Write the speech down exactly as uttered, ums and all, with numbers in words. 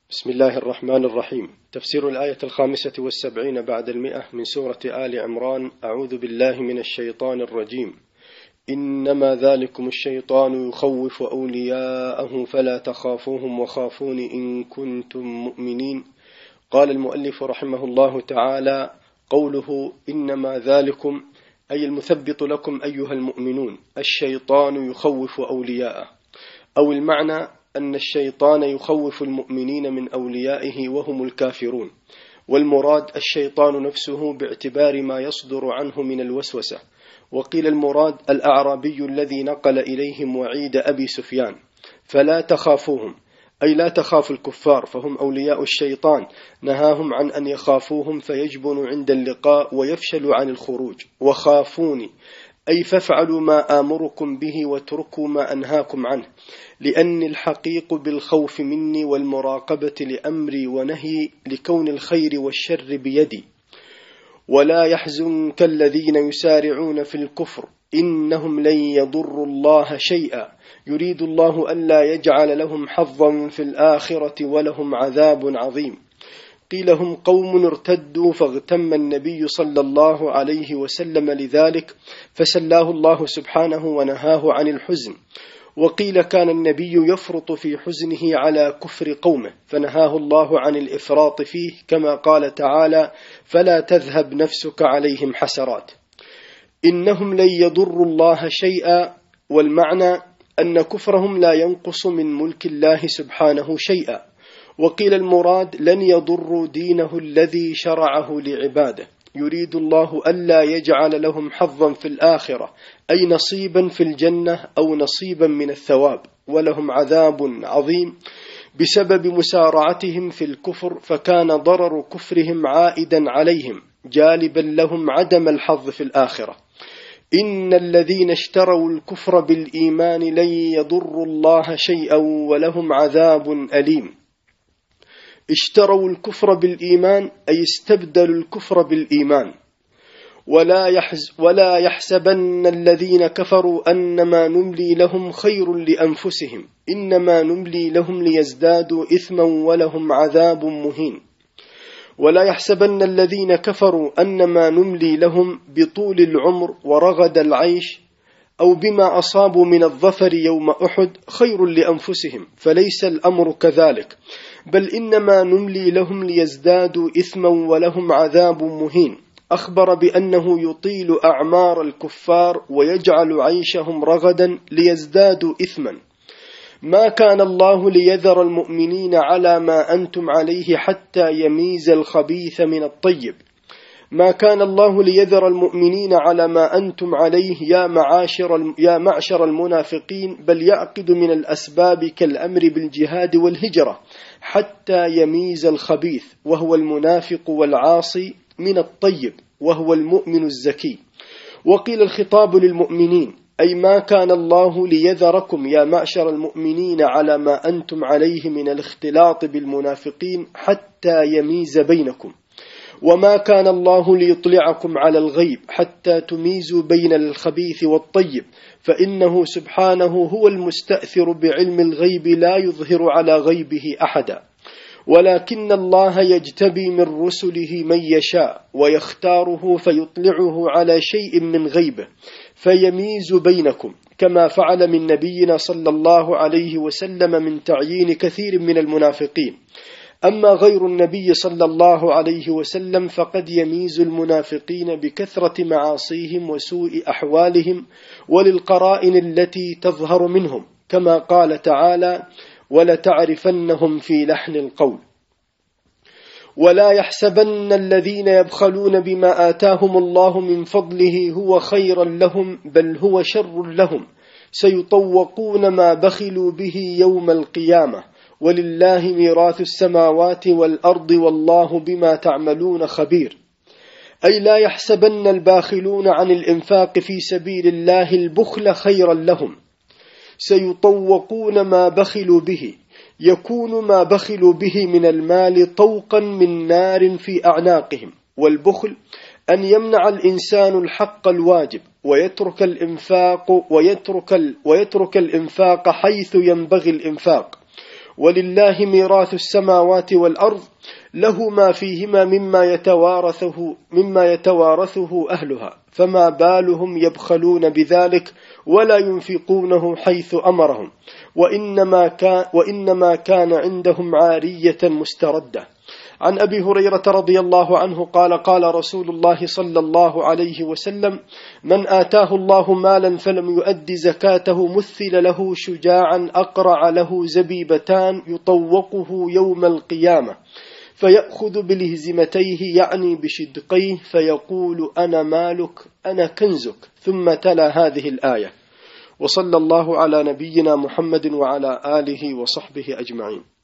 بسم الله الرحمن الرحيم. تفسير الآية الخامسة والسبعين بعد المئة من سورة آل عمران. أعوذ بالله من الشيطان الرجيم. إنما ذلكم الشيطان يخوف أولياءه فلا تخافوهم وخافون إن كنتم مؤمنين. قال المؤلف رحمه الله تعالى: قوله إنما ذلكم أي المثبط لكم أيها المؤمنون الشيطان يخوف أولياءه، أو المعنى أن الشيطان يخوف المؤمنين من أوليائه وهم الكافرون، والمراد الشيطان نفسه باعتبار ما يصدر عنه من الوسوسة. وقيل المراد الأعرابي الذي نقل إليهم وعيد أبي سفيان، فلا تخافوهم أي لا تخافوا الكفار فهم أولياء الشيطان، نهاهم عن أن يخافوهم فيجبن عند اللقاء ويفشل عن الخروج. وخافوني أي فافعلوا ما آمركم به واتركوا ما أنهاكم عنه، لأن الحقيق بالخوف مني والمراقبة لأمري ونهي لكون الخير والشر بيدي. ولا يحزنك الذين يسارعون في الكفر إنهم لن يضروا الله شيئا يريد الله ألا يجعل لهم حظا في الآخرة ولهم عذاب عظيم. قيل هم قوم ارتدوا فاغتم النبي صلى الله عليه وسلم لذلك فسلاه الله سبحانه ونهاه عن الحزن. وقيل كان النبي يفرط في حزنه على كفر قومه فنهاه الله عن الإفراط فيه، كما قال تعالى: فلا تذهب نفسك عليهم حسرات. إنهم لن يضروا الله شيئا، والمعنى أن كفرهم لا ينقص من ملك الله سبحانه شيئا. وقيل المراد لن يضروا دينه الذي شرعه لعباده، يريد الله ألا يجعل لهم حظا في الآخرة أي نصيبا في الجنة أو نصيبا من الثواب، ولهم عذاب عظيم بسبب مسارعتهم في الكفر، فكان ضرر كفرهم عائدا عليهم جالبا لهم عدم الحظ في الآخرة. إن الذين اشتروا الكفر بالإيمان لن يضروا الله شيئا ولهم عذاب أليم. اشتروا الكفر بالإيمان أي استبدلوا الكفر بالإيمان. ولا, يحز ولا يحسبن الذين كفروا أنما نملي لهم خير لأنفسهم إنما نملي لهم ليزدادوا إثما ولهم عذاب مهين. ولا يحسبن الذين كفروا أنما نملي لهم بطول العمر ورغد العيش أو بما أصابوا من الظفر يوم أحد خير لأنفسهم، فليس الأمر كذلك، بل إنما نملي لهم ليزدادوا إثما ولهم عذاب مهين. أخبر بأنه يطيل أعمار الكفار ويجعل عيشهم رغدا ليزدادوا إثما. ما كان الله ليذر المؤمنين على ما أنتم عليه حتى يميز الخبيث من الطيب. ما كان الله ليذر المؤمنين على ما أنتم عليه يا معاشر يا معشر المنافقين، بل يعقد من الأسباب كالأمر بالجهاد والهجرة حتى يميز الخبيث وهو المنافق والعاصي من الطيب وهو المؤمن الزكي. وقيل الخطاب للمؤمنين أي ما كان الله ليذركم يا معشر المؤمنين على ما أنتم عليه من الاختلاط بالمنافقين حتى يميز بينكم. وما كان الله ليطلعكم على الغيب حتى تميزوا بين الخبيث والطيب، فإنه سبحانه هو المستأثر بعلم الغيب لا يظهر على غيبه أحدا. ولكن الله يجتبي من رسله من يشاء ويختاره فيطلعه على شيء من غيبه فيميز بينكم، كما فعل من نبينا صلى الله عليه وسلم من تعيين كثير من المنافقين. أما غير النبي صلى الله عليه وسلم فقد يميز المنافقين بكثرة معاصيهم وسوء أحوالهم وللقرائن التي تظهر منهم، كما قال تعالى: ولتعرفنهم في لحن القول. ولا يحسبن الذين يبخلون بما آتاهم الله من فضله هو خيرا لهم بل هو شر لهم، سيطوقون ما بخلوا به يوم القيامة ولله ميراث السماوات والأرض والله بما تعملون خبير. أي لا يحسبن الباخلون عن الإنفاق في سبيل الله البخل خيرا لهم، سيطوقون ما بخلوا به، يكون ما بخلوا به من المال طوقا من نار في أعناقهم. والبخل أن يمنع الإنسان الحق الواجب ويترك الإنفاق ويترك, ويترك الإنفاق حيث ينبغي الإنفاق. ولله ميراث السماوات والأرض له ما فيهما مما يتوارثه, مما يتوارثه أهلها، فما بالهم يبخلون بذلك ولا ينفقونه حيث أمرهم، وإنما كان, وإنما كان عندهم عارية مستردة. عن أبي هريرة رضي الله عنه قال قال رسول الله صلى الله عليه وسلم: من آتاه الله مالا فلم يؤد زكاته مثل له شجاعا أقرع له زبيبتان يطوقه يوم القيامة، فيأخذ بلهزمتيه يعني بشدقيه فيقول: أنا مالك أنا كنزك، ثم تلا هذه الآية. وصلى الله على نبينا محمد وعلى آله وصحبه أجمعين.